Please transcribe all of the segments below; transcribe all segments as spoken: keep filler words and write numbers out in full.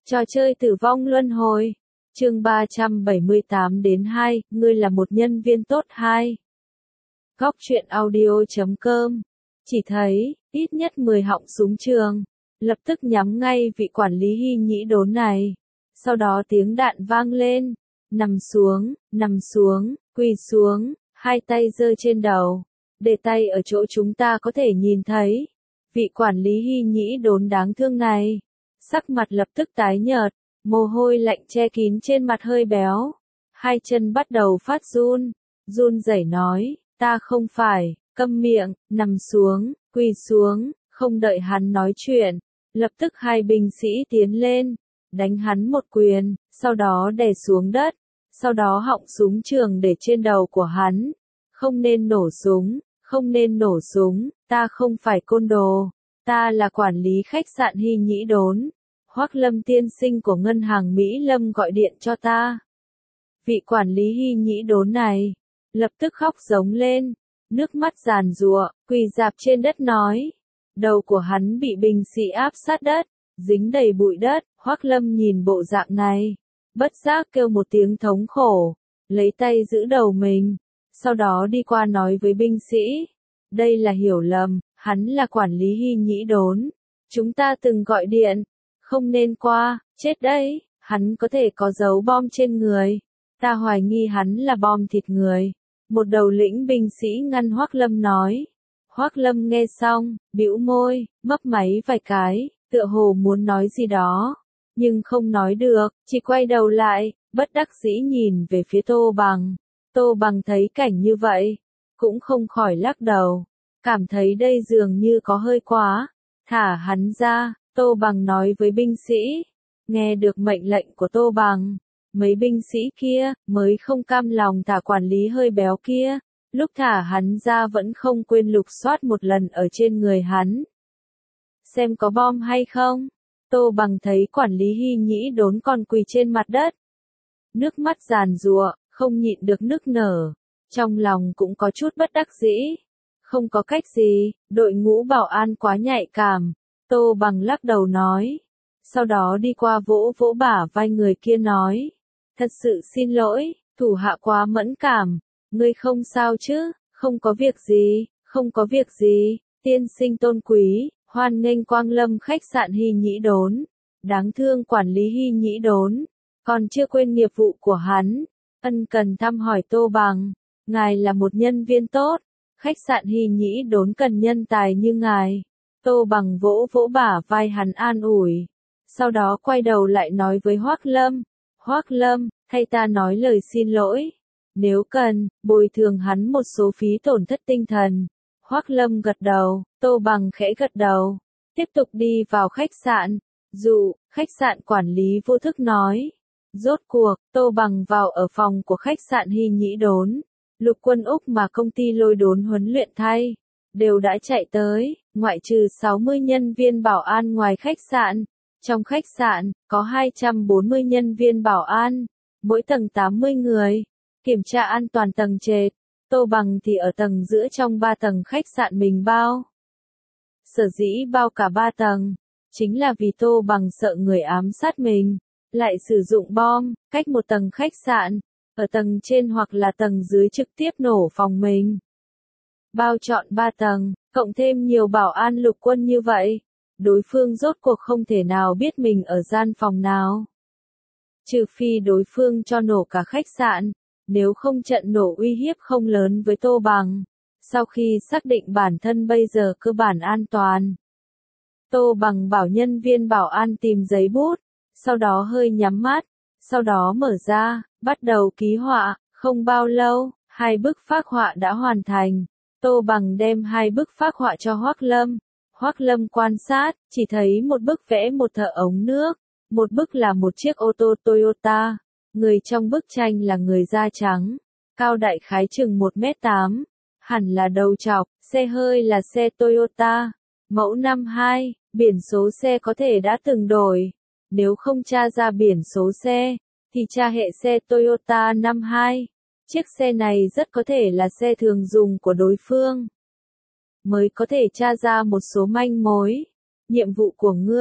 Trò chơi tử vong luân hồi. Chương ba trăm bảy mươi tám đến hai, ngươi là một nhân viên tốt hai. Góc truyện audio chấm com. Chỉ thấy, ít nhất mười họng súng trường, lập tức nhắm ngay vị quản lý Hy Nhĩ Đốn này. Sau đó tiếng đạn vang lên, nằm xuống, nằm xuống, quỳ xuống, hai tay giơ trên đầu, để tay ở chỗ chúng ta có thể nhìn thấy. Vị quản lý Hy Nhĩ Đốn đáng thương này, sắc mặt lập tức tái nhợt, mồ hôi lạnh che kín trên mặt hơi béo, hai chân bắt đầu phát run, run rẩy nói, ta không phải, câm miệng, nằm xuống, quỳ xuống, không đợi hắn nói chuyện, lập tức hai binh sĩ tiến lên, đánh hắn một quyền, sau đó đè xuống đất, sau đó họng súng trường để trên đầu của hắn, không nên nổ súng, không nên nổ súng, ta không phải côn đồ, ta là quản lý khách sạn Hy Nhĩ Đốn. Hoắc Lâm tiên sinh của ngân hàng Mỹ Lâm gọi điện cho ta. Vị quản lý Hy Nhĩ Đốn này, lập tức khóc giống lên, nước mắt giàn giụa, quỳ rạp trên đất nói. Đầu của hắn bị binh sĩ áp sát đất, dính đầy bụi đất, Hoắc Lâm nhìn bộ dạng này, bất giác kêu một tiếng thống khổ, lấy tay giữ đầu mình, sau đó đi qua nói với binh sĩ. Đây là hiểu lầm, hắn là quản lý Hy Nhĩ Đốn. Chúng ta từng gọi điện. Không nên qua, chết đấy, hắn có thể có dấu bom trên người. Ta hoài nghi hắn là bom thịt người. Một đầu lĩnh binh sĩ ngăn Hoắc Lâm nói. Hoắc Lâm nghe xong, bĩu môi, mấp máy vài cái, tựa hồ muốn nói gì đó. Nhưng không nói được, chỉ quay đầu lại, bất đắc dĩ nhìn về phía Tô Bằng. Tô Bằng thấy cảnh như vậy, cũng không khỏi lắc đầu. Cảm thấy đây dường như có hơi quá. Thả hắn ra. Tô Bằng nói với binh sĩ, nghe được mệnh lệnh của Tô Bằng, mấy binh sĩ kia, mới không cam lòng thả quản lý hơi béo kia, lúc thả hắn ra vẫn không quên lục soát một lần ở trên người hắn. Xem có bom hay không? Tô Bằng thấy quản lý Hy Nhĩ Đốn còn quỳ trên mặt đất. Nước mắt giàn giụa, không nhịn được nức nở, trong lòng cũng có chút bất đắc dĩ. Không có cách gì, đội ngũ bảo an quá nhạy cảm. Tô Bằng lắc đầu nói, sau đó đi qua vỗ vỗ bả vai người kia nói, thật sự xin lỗi, thủ hạ quá mẫn cảm, ngươi không sao chứ, không có việc gì, không có việc gì, tiên sinh tôn quý, hoan nghênh quang lâm khách sạn Hy Nhĩ Đốn, đáng thương quản lý Hy Nhĩ Đốn, còn chưa quên nghiệp vụ của hắn, ân cần thăm hỏi Tô Bằng, ngài là một nhân viên tốt, khách sạn Hy Nhĩ Đốn cần nhân tài như ngài. Tô Bằng vỗ vỗ bả vai hắn an ủi, sau đó quay đầu lại nói với Hoắc Lâm, Hoắc Lâm, thay ta nói lời xin lỗi, nếu cần, bồi thường hắn một số phí tổn thất tinh thần. Hoắc Lâm gật đầu, Tô Bằng khẽ gật đầu, tiếp tục đi vào khách sạn, dụ, khách sạn quản lý vô thức nói. Rốt cuộc, Tô Bằng vào ở phòng của khách sạn Hy Nhĩ Đốn, Lục Quân Úc mà công ty Lôi Đốn huấn luyện thay, đều đã chạy tới. Ngoại trừ sáu mươi nhân viên bảo an ngoài khách sạn, trong khách sạn, có hai trăm bốn mươi nhân viên bảo an, mỗi tầng tám mươi người, kiểm tra an toàn tầng trệt, Tô Bằng thì ở tầng giữa trong ba tầng khách sạn mình bao. Sở dĩ bao cả ba tầng, chính là vì Tô Bằng sợ người ám sát mình, lại sử dụng bom, cách một tầng khách sạn, ở tầng trên hoặc là tầng dưới trực tiếp nổ phòng mình. Bao trọn ba tầng, cộng thêm nhiều bảo an lục quân như vậy, đối phương rốt cuộc không thể nào biết mình ở gian phòng nào. Trừ phi đối phương cho nổ cả khách sạn, nếu không trận nổ uy hiếp không lớn với Tô Bằng. Sau khi xác định bản thân bây giờ cơ bản an toàn, Tô Bằng bảo nhân viên bảo an tìm giấy bút, sau đó hơi nhắm mắt, sau đó mở ra, bắt đầu ký họa, không bao lâu, hai bức phác họa đã hoàn thành. Tô Bằng đem hai bức phác họa cho Hoắc Lâm. Hoắc Lâm quan sát, chỉ thấy một bức vẽ một thợ ống nước, một bức là một chiếc ô tô Toyota. Người trong bức tranh là người da trắng, cao đại khái chừng một mét tám, hẳn là đầu trọc, xe hơi là xe Toyota, mẫu năm hai, biển số xe có thể đã từng đổi. Nếu không tra ra biển số xe, thì tra hệ xe Toyota năm hai. Chiếc xe này rất có thể là xe thường dùng của đối phương. Mới có thể tra ra một số manh mối. Nhiệm vụ của ngươi,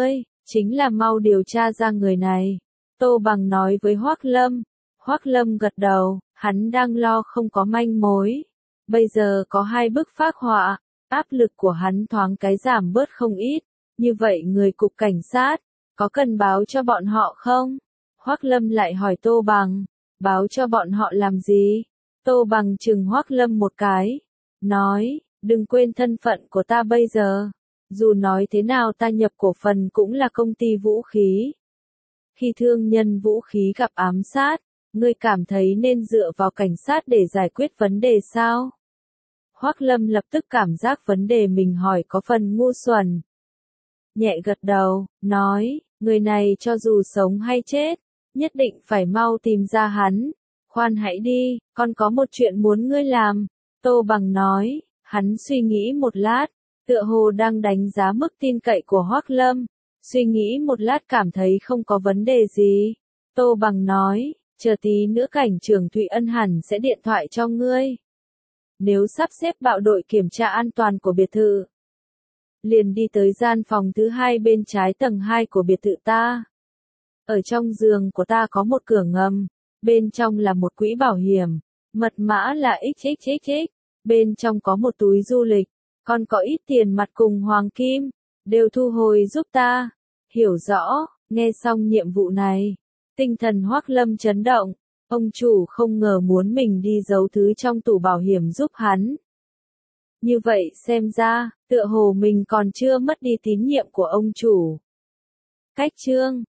chính là mau điều tra ra người này. Tô Bằng nói với Hoắc Lâm. Hoắc Lâm gật đầu, hắn đang lo không có manh mối. Bây giờ có hai bức phác họa, áp lực của hắn thoáng cái giảm bớt không ít. Như vậy người cục cảnh sát, có cần báo cho bọn họ không? Hoắc Lâm lại hỏi Tô Bằng, báo cho bọn họ làm gì? Tô Bằng chừng Hoắc Lâm một cái, nói, đừng quên thân phận của ta bây giờ. Dù nói thế nào ta nhập cổ phần cũng là công ty vũ khí. Khi thương nhân vũ khí gặp ám sát, ngươi cảm thấy nên dựa vào cảnh sát để giải quyết vấn đề sao? Hoắc Lâm lập tức cảm giác vấn đề mình hỏi có phần ngu xuẩn. Nhẹ gật đầu, nói, người này cho dù sống hay chết, nhất định phải mau tìm ra hắn. Khoan hãy đi, con có một chuyện muốn ngươi làm. Tô Bằng nói, hắn suy nghĩ một lát, tựa hồ đang đánh giá mức tin cậy của Hoắc Lâm. Suy nghĩ một lát cảm thấy không có vấn đề gì. Tô Bằng nói, chờ tí nữa cảnh trưởng Thụy Ân hẳn sẽ điện thoại cho ngươi. Nếu sắp xếp bạo đội kiểm tra an toàn của biệt thự, liền đi tới gian phòng thứ hai bên trái tầng hai của biệt thự ta. Ở trong giường của ta có một cửa ngầm, bên trong là một quỹ bảo hiểm, mật mã là ích ích ích ích, bên trong có một túi du lịch, còn có ít tiền mặt cùng hoàng kim, đều thu hồi giúp ta. Hiểu rõ, nghe xong nhiệm vụ này, tinh thần Hoắc Lâm chấn động, ông chủ không ngờ muốn mình đi giấu thứ trong tủ bảo hiểm giúp hắn. Như vậy xem ra, tựa hồ mình còn chưa mất đi tín nhiệm của ông chủ. Cách chương